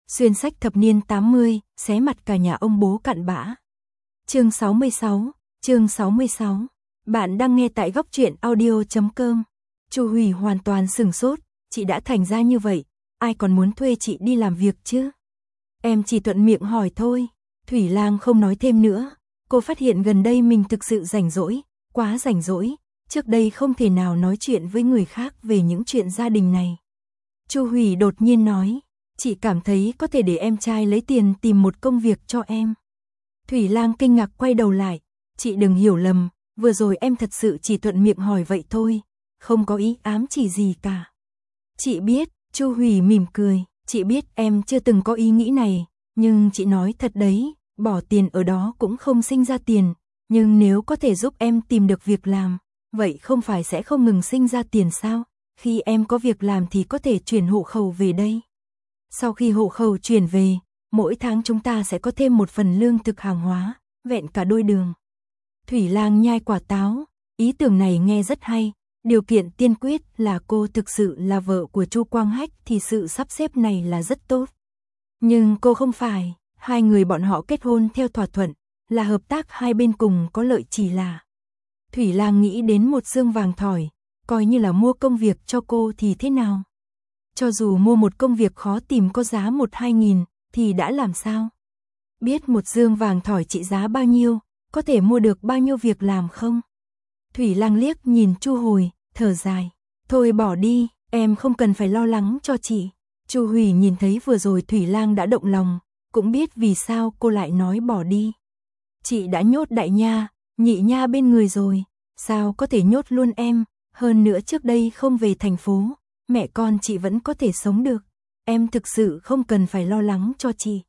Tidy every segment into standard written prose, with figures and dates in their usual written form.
Xuyên sách thập niên 80, xé mặt cả nhà ông bố cặn bã. Chương 66. Bạn đang nghe tại góc truyện audio.com. Chu Hủy hoàn toàn sửng sốt, chị đã thành ra như vậy, ai còn muốn thuê chị đi làm việc chứ? Em chỉ thuận miệng hỏi thôi. Thủy Lang không nói thêm nữa. Cô phát hiện gần đây mình thực sự rảnh rỗi, quá rảnh rỗi, trước đây không thể nào nói chuyện với người khác về những chuyện gia đình này. Chu Hủy đột nhiên nói, chị cảm thấy có thể để em trai lấy tiền tìm một công việc cho em. Thủy Lang kinh ngạc quay đầu lại, chị đừng hiểu lầm, vừa rồi em thật sự chỉ thuận miệng hỏi vậy thôi, không có ý ám chỉ gì cả. Chị biết, Chu Hủy mỉm cười, chị biết em chưa từng có ý nghĩ này, nhưng chị nói thật đấy, bỏ tiền ở đó cũng không sinh ra tiền, nhưng nếu có thể giúp em tìm được việc làm, vậy không phải sẽ không ngừng sinh ra tiền sao? Khi em có việc làm thì có thể chuyển hộ khẩu về đây. Sau khi hộ khẩu chuyển về, mỗi tháng chúng ta sẽ có thêm một phần lương thực hàng hóa, vẹn cả đôi đường. Thủy Lang nhai quả táo, ý tưởng này nghe rất hay, điều kiện tiên quyết là cô thực sự là vợ của Chu Quang Hách thì sự sắp xếp này là rất tốt. Nhưng cô không phải, hai người bọn họ kết hôn theo thỏa thuận, là hợp tác hai bên cùng có lợi chỉ là. Thủy Lang nghĩ đến một xương vàng thỏi, coi như là mua công việc cho cô thì thế nào? Cho dù mua một công việc khó tìm có giá 1-2 nghìn, thì đã làm sao? Biết một dương vàng thỏi trị giá bao nhiêu, có thể mua được bao nhiêu việc làm không? Thủy Lang liếc nhìn Chu Hủy, thở dài. Thôi bỏ đi, em không cần phải lo lắng cho chị. Chu Hủy nhìn thấy vừa rồi Thủy Lang đã động lòng, cũng biết vì sao cô lại nói bỏ đi. Chị đã nhốt đại nha, nhị nha bên người rồi, sao có thể nhốt luôn em? Hơn nữa trước đây không về thành phố, mẹ con chị vẫn có thể sống được. Em thực sự không cần phải lo lắng cho chị.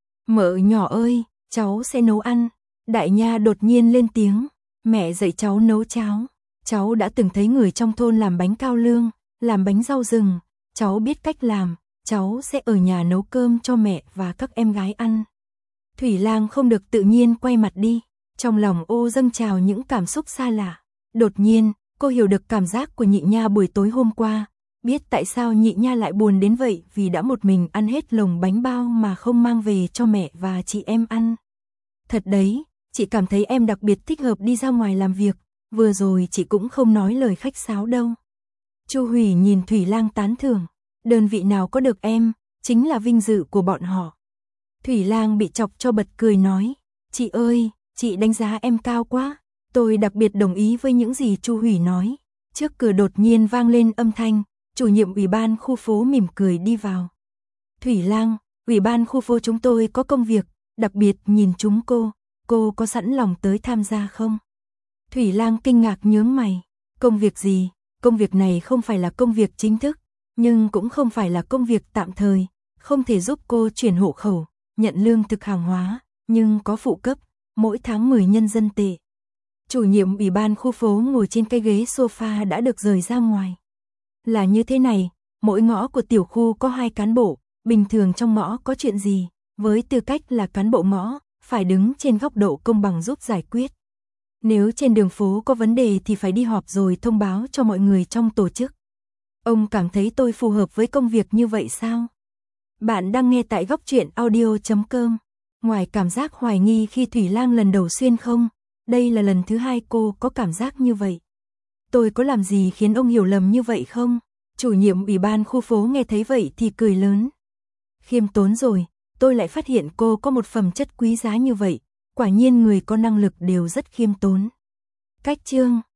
Mợ nhỏ ơi, cháu sẽ nấu ăn. Đại nha đột nhiên lên tiếng, mẹ dạy cháu nấu cháo. Cháu đã từng thấy người trong thôn làm bánh cao lương, làm bánh rau rừng. Cháu biết cách làm, cháu sẽ ở nhà nấu cơm cho mẹ và các em gái ăn. Thủy Lang không được tự nhiên quay mặt đi, trong lòng ô dâng trào những cảm xúc xa lạ. Đột nhiên, cô hiểu được cảm giác của nhị nha buổi tối hôm qua, biết tại sao nhị nha lại buồn đến vậy vì đã một mình ăn hết lồng bánh bao mà không mang về cho mẹ và chị em ăn. Thật đấy, chị cảm thấy em đặc biệt thích hợp đi ra ngoài làm việc, vừa rồi chị cũng không nói lời khách sáo đâu. Chu Hủy nhìn Thủy Lang tán thưởng, đơn vị nào có được em, chính là vinh dự của bọn họ. Thủy Lang bị chọc cho bật cười nói, chị ơi, chị đánh giá em cao quá, tôi đặc biệt đồng ý với những gì Chu Hủy nói. Trước cửa đột nhiên vang lên âm thanh, chủ nhiệm ủy ban khu phố mỉm cười đi vào. Thủy Lang, ủy ban khu phố chúng tôi có công việc, đặc biệt nhìn chúng cô có sẵn lòng tới tham gia không? Thủy Lang kinh ngạc nhướng mày, công việc gì? Công việc này không phải là công việc chính thức, nhưng cũng không phải là công việc tạm thời, không thể giúp cô chuyển hộ khẩu, nhận lương thực hàng hóa, nhưng có phụ cấp, mỗi tháng 10 nhân dân tệ. Chủ nhiệm ủy ban khu phố ngồi trên cái ghế sofa đã được rời ra ngoài. Là như thế này, mỗi ngõ của tiểu khu có 2 cán bộ, bình thường trong ngõ có chuyện gì, với tư cách là cán bộ ngõ, phải đứng trên góc độ công bằng giúp giải quyết. Nếu trên đường phố có vấn đề thì phải đi họp rồi thông báo cho mọi người trong tổ chức. Ông cảm thấy tôi phù hợp với công việc như vậy sao? Bạn đang nghe tại góc truyện audio.com. Ngoài cảm giác hoài nghi khi Thủy Lang lần đầu xuyên không, đây là lần thứ 2 cô có cảm giác như vậy. Tôi có làm gì khiến ông hiểu lầm như vậy không? Chủ nhiệm ủy ban khu phố nghe thấy vậy thì cười lớn. Khiêm tốn rồi, tôi lại phát hiện cô có một phẩm chất quý giá như vậy, quả nhiên người có năng lực đều rất khiêm tốn. Cách chương